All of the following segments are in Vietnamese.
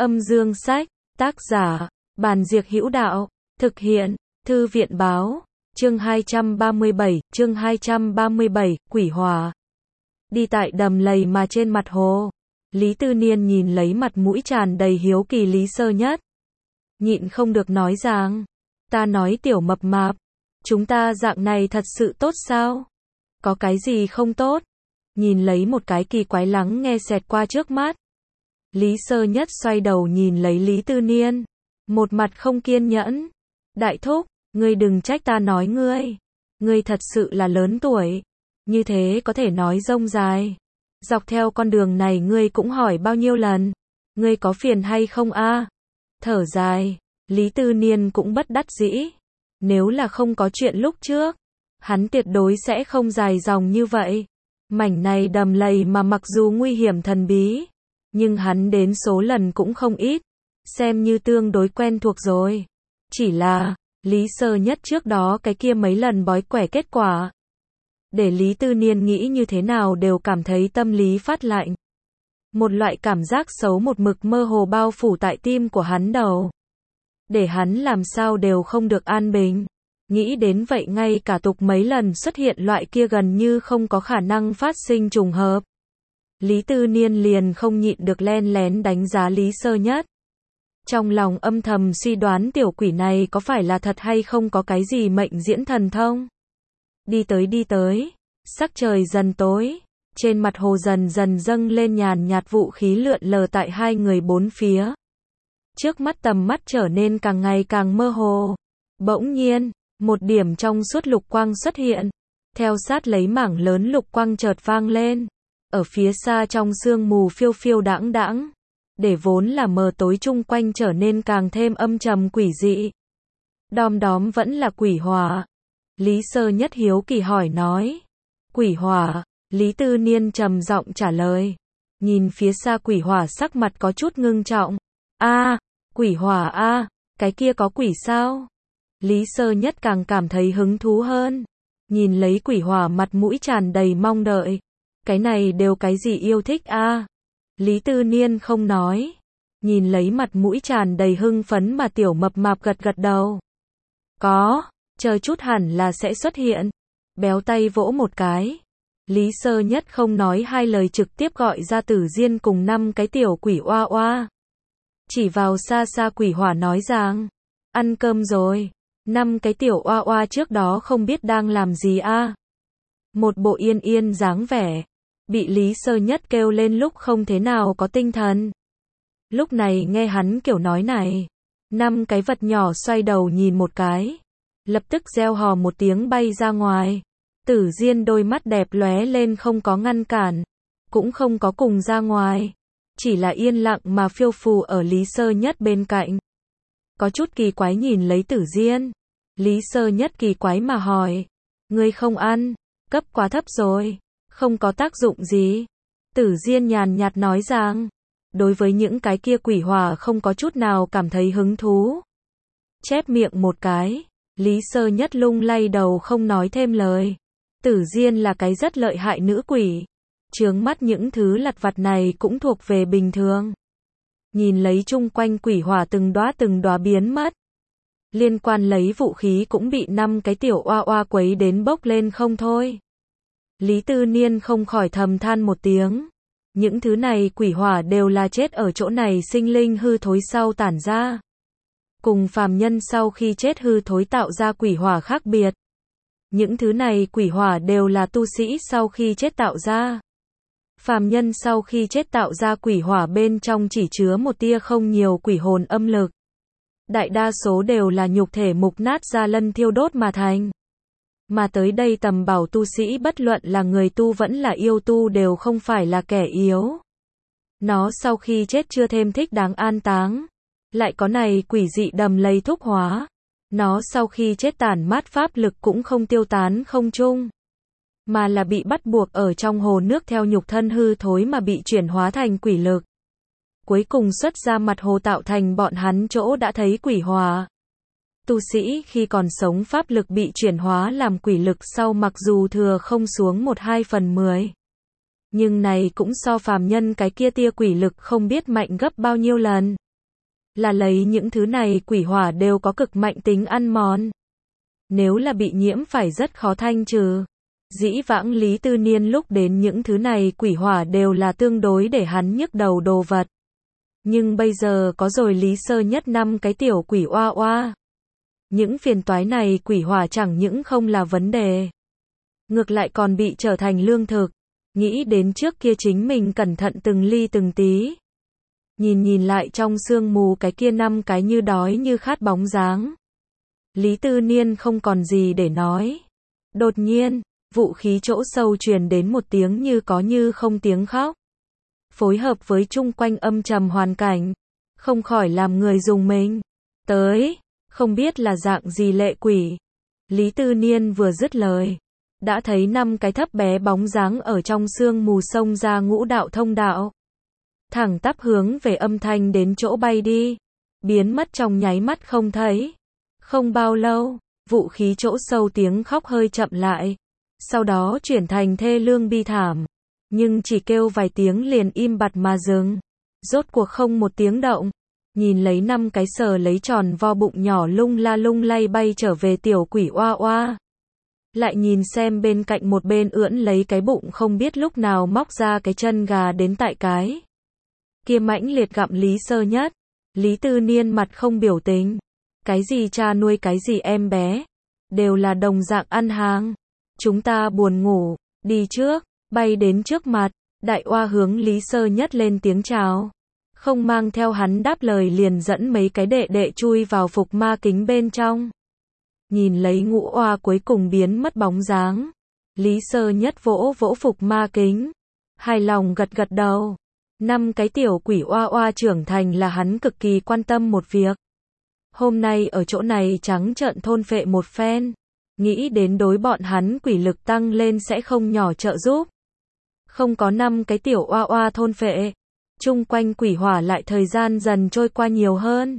Âm dương sách, tác giả, Bàn Diệc Hữu Đạo, thực hiện, Thư viện báo, chương 237, Quỷ Hỏa. Đi tại đầm lầy mà trên mặt hồ, Lý Tư Niên nhìn lấy mặt mũi tràn đầy hiếu kỳ Lý Sơ Nhất. Nhịn không được nói rằng, ta nói tiểu mập mạp, chúng ta dạng này thật sự tốt sao? Có cái gì không tốt? Nhìn lấy một cái kỳ quái lắng nghe xẹt qua trước mắt. Lý Sơ Nhất xoay đầu nhìn lấy Lý Tư Niên, một mặt không kiên nhẫn. Đại thúc, ngươi đừng trách ta nói ngươi thật sự là lớn tuổi, như thế có thể nói rông dài. Dọc theo con đường này ngươi cũng hỏi bao nhiêu lần, ngươi có phiền hay không a? Thở dài, Lý Tư Niên cũng bất đắc dĩ. Nếu là không có chuyện lúc trước, hắn tuyệt đối sẽ không dài dòng như vậy. Mảnh này đầm lầy mà mặc dù nguy hiểm thần bí, nhưng hắn đến số lần cũng không ít, xem như tương đối quen thuộc rồi. Chỉ là, Lý Sơ Nhất trước đó cái kia mấy lần bói quẻ kết quả, để Lý Tư Niên nghĩ như thế nào đều cảm thấy tâm lý phát lạnh. Một loại cảm giác xấu một mực mơ hồ bao phủ tại tim của hắn đầu, để hắn làm sao đều không được an bình. Nghĩ đến vậy ngay cả tục mấy lần xuất hiện loại kia gần như không có khả năng phát sinh trùng hợp, Lý Tư Niên liền không nhịn được len lén đánh giá Lý Sơ Nhất. Trong lòng âm thầm suy đoán tiểu quỷ này có phải là thật hay không có cái gì mệnh diễn thần thông. Đi tới, sắc trời dần tối, trên mặt hồ dần dần dâng lên nhàn nhạt vũ khí lượn lờ tại hai người bốn phía. Trước mắt tầm mắt trở nên càng ngày càng mơ hồ. Bỗng nhiên, một điểm trong suốt lục quang xuất hiện, theo sát lấy mảng lớn lục quang chợt vang lên. Ở phía xa trong sương mù phiêu phiêu đãng đãng, để vốn là mờ tối chung quanh trở nên càng thêm âm trầm quỷ dị. Đom đóm vẫn là quỷ hỏa. Lý Sơ Nhất hiếu kỳ hỏi nói. Quỷ hỏa, Lý Tư Niên trầm giọng trả lời. Nhìn phía xa quỷ hỏa sắc mặt có chút ngưng trọng. Quỷ hỏa cái kia có quỷ sao? Lý Sơ Nhất càng cảm thấy hứng thú hơn. Nhìn lấy quỷ hỏa mặt mũi tràn đầy mong đợi. Cái này đều cái gì yêu thích Lý Tư Niên không nói. Nhìn lấy mặt mũi tràn đầy hưng phấn mà tiểu mập mạp gật gật đầu. Có, chờ chút hẳn là sẽ xuất hiện. Béo tay vỗ một cái. Lý Sơ Nhất không nói hai lời trực tiếp gọi ra Tử Diên cùng 5 cái tiểu quỷ oa oa. Chỉ vào xa xa quỷ hỏa nói rằng, ăn cơm rồi. 5 cái tiểu oa oa trước đó không biết đang làm gì Một bộ yên yên dáng vẻ. Bị Lý Sơ Nhất kêu lên lúc không thế nào có tinh thần. Lúc này nghe hắn kiểu nói này, 5 cái vật nhỏ xoay đầu nhìn một cái, lập tức reo hò một tiếng bay ra ngoài. Tử Diên đôi mắt đẹp lóe lên không có ngăn cản, cũng không có cùng ra ngoài, chỉ là yên lặng mà phiêu phù ở Lý Sơ Nhất bên cạnh. Có chút kỳ quái nhìn lấy Tử Diên. Lý Sơ Nhất kỳ quái mà hỏi, ngươi không ăn, cấp quá thấp rồi, không có tác dụng gì. Tử Diên nhàn nhạt nói rằng, đối với những cái kia quỷ hỏa không có chút nào cảm thấy hứng thú. Chép miệng một cái, Lý Sơ Nhất lung lay đầu không nói thêm lời. Tử Diên là cái rất lợi hại nữ quỷ, chướng mắt những thứ lặt vặt này cũng thuộc về bình thường. Nhìn lấy chung quanh quỷ hỏa từng đóa biến mất. Liên quan lấy vũ khí cũng bị 5 cái tiểu oa oa quấy đến bốc lên không thôi. Lý Tư Niên không khỏi thầm than một tiếng. Những thứ này quỷ hỏa đều là chết ở chỗ này sinh linh hư thối sau tản ra. Cùng phàm nhân sau khi chết hư thối tạo ra quỷ hỏa khác biệt. Những thứ này quỷ hỏa đều là tu sĩ sau khi chết tạo ra. Phàm nhân sau khi chết tạo ra quỷ hỏa bên trong chỉ chứa một tia không nhiều quỷ hồn âm lực. Đại đa số đều là nhục thể mục nát ra lân thiêu đốt mà thành. Mà tới đây tầm bảo tu sĩ bất luận là người tu vẫn là yêu tu đều không phải là kẻ yếu. Nó sau khi chết chưa thêm thích đáng an táng. Lại có này quỷ dị đầm lầy thúc hóa. Nó sau khi chết tản mát pháp lực cũng không tiêu tán không trung, mà là bị bắt buộc ở trong hồ nước theo nhục thân hư thối mà bị chuyển hóa thành quỷ lực. Cuối cùng xuất ra mặt hồ tạo thành bọn hắn chỗ đã thấy quỷ hỏa. Tu sĩ khi còn sống pháp lực bị chuyển hóa làm quỷ lực sau mặc dù thừa không xuống 1/2/10. Nhưng này cũng so phàm nhân cái kia tia quỷ lực không biết mạnh gấp bao nhiêu lần. Là lấy những thứ này quỷ hỏa đều có cực mạnh tính ăn mòn. Nếu là bị nhiễm phải rất khó thanh trừ. Dĩ vãng Lý Tư Niên lúc đến những thứ này quỷ hỏa đều là tương đối để hắn nhức đầu đồ vật. Nhưng bây giờ có rồi Lý Sơ Nhất 5 cái tiểu quỷ oa oa. Những phiền toái này quỷ hỏa chẳng những không là vấn đề. Ngược lại còn bị trở thành lương thực. Nghĩ đến trước kia chính mình cẩn thận từng ly từng tí. Nhìn lại trong sương mù cái kia 5 cái như đói như khát bóng dáng. Lý Tư Niên không còn gì để nói. Đột nhiên, vũ khí chỗ sâu truyền đến một tiếng như có như không tiếng khóc. Phối hợp với chung quanh âm trầm hoàn cảnh. Không khỏi làm người rùng mình. Tới, không biết là dạng gì lệ quỷ. Lý Tư Niên vừa dứt lời. Đã thấy 5 cái thấp bé bóng dáng ở trong sương mù xông ra ngũ đạo thông đạo. Thẳng tắp hướng về âm thanh đến chỗ bay đi. Biến mất trong nháy mắt không thấy. Không bao lâu, vũ khí chỗ sâu tiếng khóc hơi chậm lại. Sau đó chuyển thành thê lương bi thảm. Nhưng chỉ kêu vài tiếng liền im bặt mà dừng. Rốt cuộc không một tiếng động. Nhìn lấy 5 cái sờ lấy tròn vo bụng nhỏ lung la lung lay bay trở về tiểu quỷ oa oa. Lại nhìn xem bên cạnh một bên ưỡn lấy cái bụng không biết lúc nào móc ra cái chân gà đến tại cái kia mãnh liệt gặm Lý Sơ Nhất. Lý Tư Niên mặt không biểu tình. Cái gì cha nuôi cái gì em bé. Đều là đồng dạng ăn hàng. Chúng ta buồn ngủ. Đi trước. Bay đến trước mặt. Đại oa hướng Lý Sơ Nhất lên tiếng chào. Không mang theo hắn đáp lời liền dẫn mấy cái đệ đệ chui vào phục ma kính bên trong. Nhìn lấy ngũ oa cuối cùng biến mất bóng dáng. Lý Sơ Nhất vỗ vỗ phục ma kính. Hài lòng gật gật đầu. 5 cái tiểu quỷ oa oa trưởng thành là hắn cực kỳ quan tâm một việc. Hôm nay ở chỗ này trắng trợn thôn phệ một phen. Nghĩ đến đối bọn hắn quỷ lực tăng lên sẽ không nhỏ trợ giúp. Không có 5 cái tiểu oa oa thôn phệ. Chung quanh quỷ hỏa lại thời gian dần trôi qua nhiều hơn.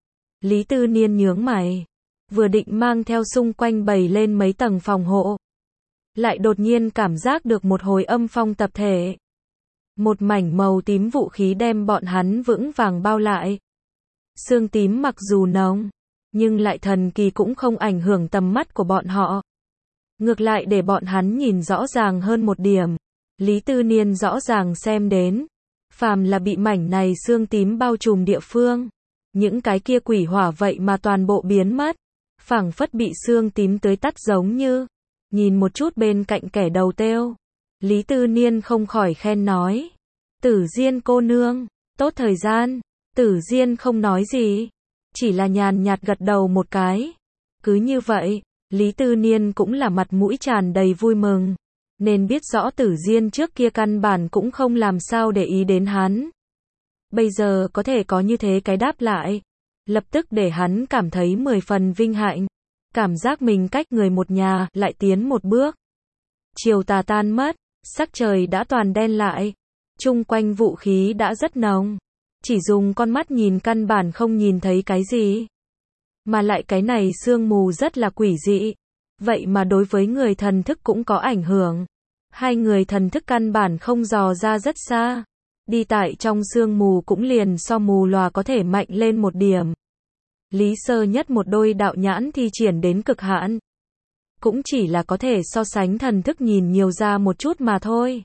Lý Tư Niên nhướng mày. Vừa định mang theo xung quanh bày lên mấy tầng phòng hộ. Lại đột nhiên cảm giác được một hồi âm phong tập thể. Một mảnh màu tím vũ khí đem bọn hắn vững vàng bao lại. Sương tím mặc dù nồng, nhưng lại thần kỳ cũng không ảnh hưởng tầm mắt của bọn họ. Ngược lại để bọn hắn nhìn rõ ràng hơn một điểm. Lý Tư Niên rõ ràng xem đến. Phàm là bị mảnh này sương tím bao trùm địa phương. Những cái kia quỷ hỏa vậy mà toàn bộ biến mất. Phảng phất bị sương tím tưới tắt giống như. Nhìn một chút bên cạnh kẻ đầu têu. Lý Tư Niên không khỏi khen nói. Tử Diên cô nương, tốt thời gian. Tử Diên không nói gì. Chỉ là nhàn nhạt gật đầu một cái. Cứ như vậy, Lý Tư Niên cũng là mặt mũi tràn đầy vui mừng. Nên biết rõ Tử Diên trước kia căn bản cũng không làm sao để ý đến hắn. Bây giờ có thể có như thế cái đáp lại. Lập tức để hắn cảm thấy 10 phần vinh hạnh. Cảm giác mình cách người một nhà lại tiến một bước. Chiều tà tan mất, sắc trời đã toàn đen lại. Chung quanh vũ khí đã rất nồng. Chỉ dùng con mắt nhìn căn bản không nhìn thấy cái gì. Mà lại cái này sương mù rất là quỷ dị. Vậy mà đối với người thần thức cũng có ảnh hưởng. Hai người thần thức căn bản không dò ra rất xa. Đi tại trong sương mù cũng liền so mù lòa có thể mạnh lên một điểm. Lý Sơ Nhất một đôi đạo nhãn thi triển đến cực hạn. Cũng chỉ là có thể so sánh thần thức nhìn nhiều ra một chút mà thôi.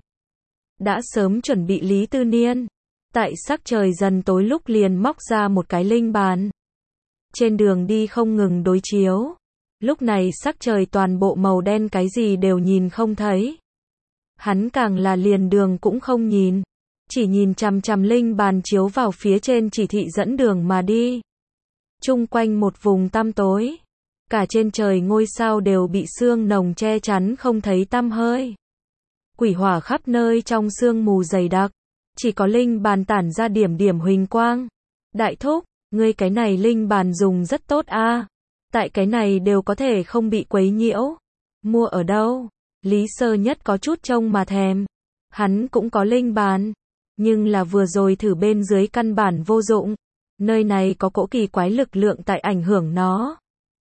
Đã sớm chuẩn bị Lý Tư Niên. Tại sắc trời dần tối lúc liền móc ra một cái linh bàn. Trên đường đi không ngừng đối chiếu. Lúc này sắc trời toàn bộ màu đen cái gì đều nhìn không thấy. Hắn càng là liền đường cũng không nhìn. Chỉ nhìn chằm chằm linh bàn chiếu vào phía trên chỉ thị dẫn đường mà đi. Chung quanh một vùng tăm tối. Cả trên trời ngôi sao đều bị sương nồng che chắn không thấy tăm hơi. Quỷ hỏa khắp nơi trong sương mù dày đặc. Chỉ có linh bàn tản ra điểm điểm huỳnh quang. Đại thúc, ngươi cái này linh bàn dùng rất tốt a. Tại cái này đều có thể không bị quấy nhiễu. Mua ở đâu? Lý Sơ Nhất có chút trông mà thèm. Hắn cũng có linh bàn. Nhưng là vừa rồi thử bên dưới căn bản vô dụng. Nơi này có cỗ kỳ quái lực lượng tại ảnh hưởng nó.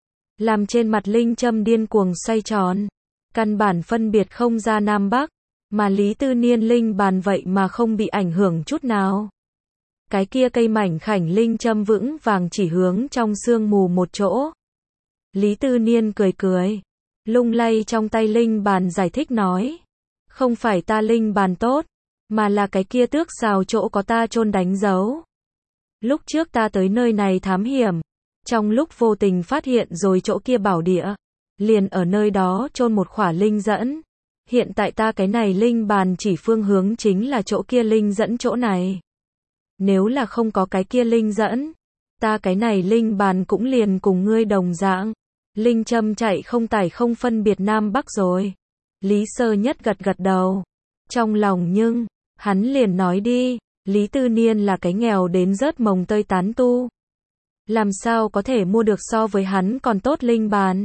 Làm trên mặt linh châm điên cuồng xoay tròn. Căn bản phân biệt không ra Nam Bắc. Mà Lý Tư Niên linh bàn vậy mà không bị ảnh hưởng chút nào. Cái kia cây mảnh khảnh linh châm vững vàng chỉ hướng trong sương mù một chỗ. Lý Tư Niên cười cười, lung lay trong tay linh bàn giải thích nói. Không phải ta linh bàn tốt, mà là cái kia tước xào chỗ có ta chôn đánh dấu. Lúc trước ta tới nơi này thám hiểm, trong lúc vô tình phát hiện rồi chỗ kia bảo địa, liền ở nơi đó chôn một khỏa linh dẫn. Hiện tại ta cái này linh bàn chỉ phương hướng chính là chỗ kia linh dẫn chỗ này. Nếu là không có cái kia linh dẫn, ta cái này linh bàn cũng liền cùng ngươi đồng dạng. Linh châm chạy không tải không phân biệt Nam Bắc rồi. Lý Sơ Nhất gật gật đầu. Trong lòng nhưng, hắn liền nói đi, Lý Tư Niên là cái nghèo đến rớt mồng tơi tán tu. Làm sao có thể mua được so với hắn còn tốt linh bàn.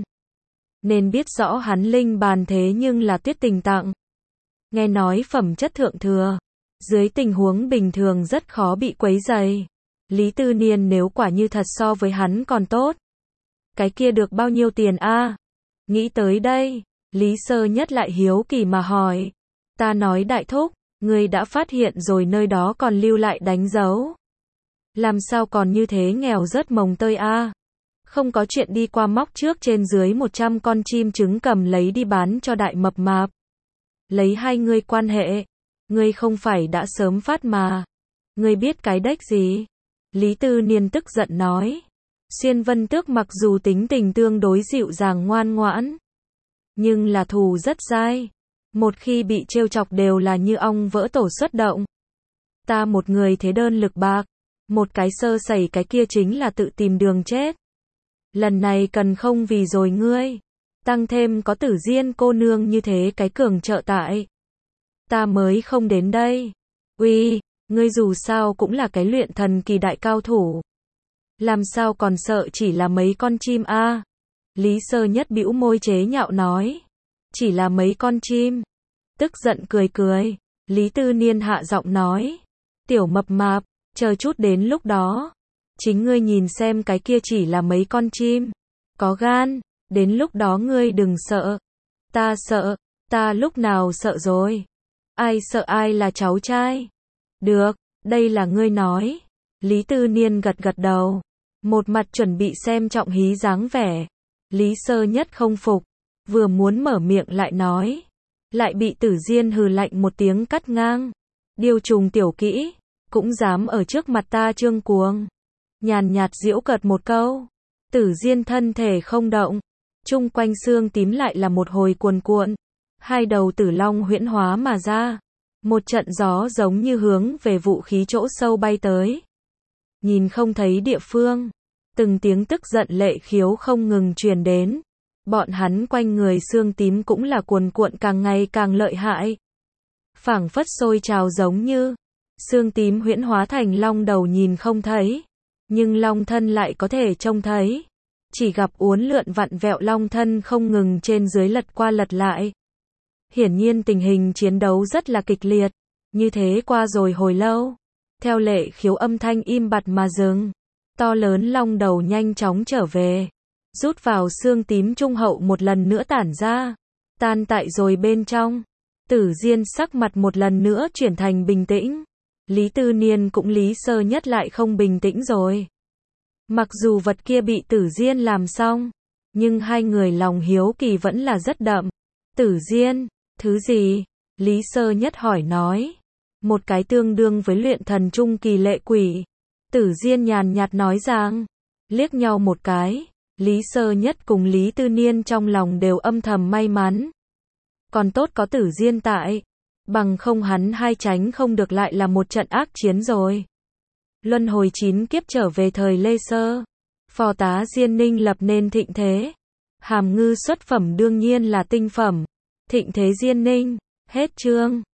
Nên biết rõ hắn linh bàn thế nhưng là Tuyết Tình tặng. Nghe nói phẩm chất thượng thừa. Dưới tình huống bình thường rất khó bị quấy rầy. Lý Tư Niên nếu quả như thật so với hắn còn tốt. Cái kia được bao nhiêu tiền a? Nghĩ tới đây, Lý Sơ Nhất lại hiếu kỳ mà hỏi. Ta nói đại thúc, ngươi đã phát hiện rồi nơi đó còn lưu lại đánh dấu. Làm sao còn như thế nghèo rớt mồng tơi a? Không có chuyện đi qua móc trước trên dưới 100 con chim trứng cầm lấy đi bán cho đại mập mạp. Lấy hai ngươi quan hệ, ngươi không phải đã sớm phát mà. Ngươi biết cái đếch gì? Lý Tư Niên tức giận nói. Xuyên Vân Tước mặc dù tính tình tương đối dịu dàng ngoan ngoãn, nhưng là thù rất dai. Một khi bị trêu chọc đều là như ong vỡ tổ xuất động. Ta một người thế đơn lực bạc, một cái sơ sẩy cái kia chính là tự tìm đường chết. Lần này cần không vì rồi ngươi, tăng thêm có Tử Diên cô nương như thế cái cường trợ tại. Ta mới không đến đây. Uy, ngươi dù sao cũng là cái luyện thần kỳ đại cao thủ. Làm sao còn sợ chỉ là mấy con chim a? Lý Sơ Nhất bĩu môi chế nhạo nói. Chỉ là mấy con chim. Tức giận cười cười. Lý Tư Niên hạ giọng nói. Tiểu mập mạp, chờ chút đến lúc đó. Chính ngươi nhìn xem cái kia chỉ là mấy con chim. Có gan, đến lúc đó ngươi đừng sợ. Ta sợ, ta lúc nào sợ rồi. Ai sợ ai là cháu trai. Được, đây là ngươi nói. Lý Tư Niên gật gật đầu. Một mặt chuẩn bị xem trọng hí dáng vẻ. Lý Sơ Nhất không phục. Vừa muốn mở miệng lại nói. Lại bị Tử Diên hừ lạnh một tiếng cắt ngang. Điêu trùng tiểu kỹ. Cũng dám ở trước mặt ta trương cuồng. Nhàn nhạt giễu cợt một câu. Tử Diên thân thể không động. Chung quanh xương tím lại là một hồi cuồn cuộn. Hai đầu tử long huyễn hóa mà ra. Một trận gió giống như hướng về vũ khí chỗ sâu bay tới. Nhìn không thấy địa phương. Từng tiếng tức giận lệ khiếu không ngừng truyền đến. Bọn hắn quanh người xương tím cũng là cuồn cuộn càng ngày càng lợi hại. Phảng phất sôi trào giống như. Xương tím huyễn hóa thành long đầu nhìn không thấy. Nhưng long thân lại có thể trông thấy. Chỉ gặp uốn lượn vặn vẹo long thân không ngừng trên dưới lật qua lật lại. Hiển nhiên tình hình chiến đấu rất là kịch liệt. Như thế qua rồi hồi lâu. Theo lệ khiếu âm thanh im bặt mà dừng. To lớn long đầu nhanh chóng trở về. Rút vào xương tím trung hậu một lần nữa tản ra. Tan tại rồi bên trong. Tử Diên sắc mặt một lần nữa chuyển thành bình tĩnh. Lý Tư Niên cũng Lý Sơ Nhất lại không bình tĩnh rồi. Mặc dù vật kia bị Tử Diên làm xong, nhưng hai người lòng hiếu kỳ vẫn là rất đậm. Tử Diên, thứ gì? Lý Sơ Nhất hỏi nói. Một cái tương đương với luyện thần trung kỳ lệ quỷ. Tử Diên nhàn nhạt nói rằng. Liếc nhau một cái. Lý Sơ Nhất cùng Lý Tư Niên trong lòng đều âm thầm may mắn. Còn tốt có Tử Diên tại. Bằng không hắn hai tránh không được lại là một trận ác chiến rồi. Luân hồi 9 kiếp trở về thời Lê Sơ. Phò tá Diên Ninh lập nên thịnh thế. Hàm ngư xuất phẩm đương nhiên là tinh phẩm. Thịnh thế Diên Ninh. Hết chương.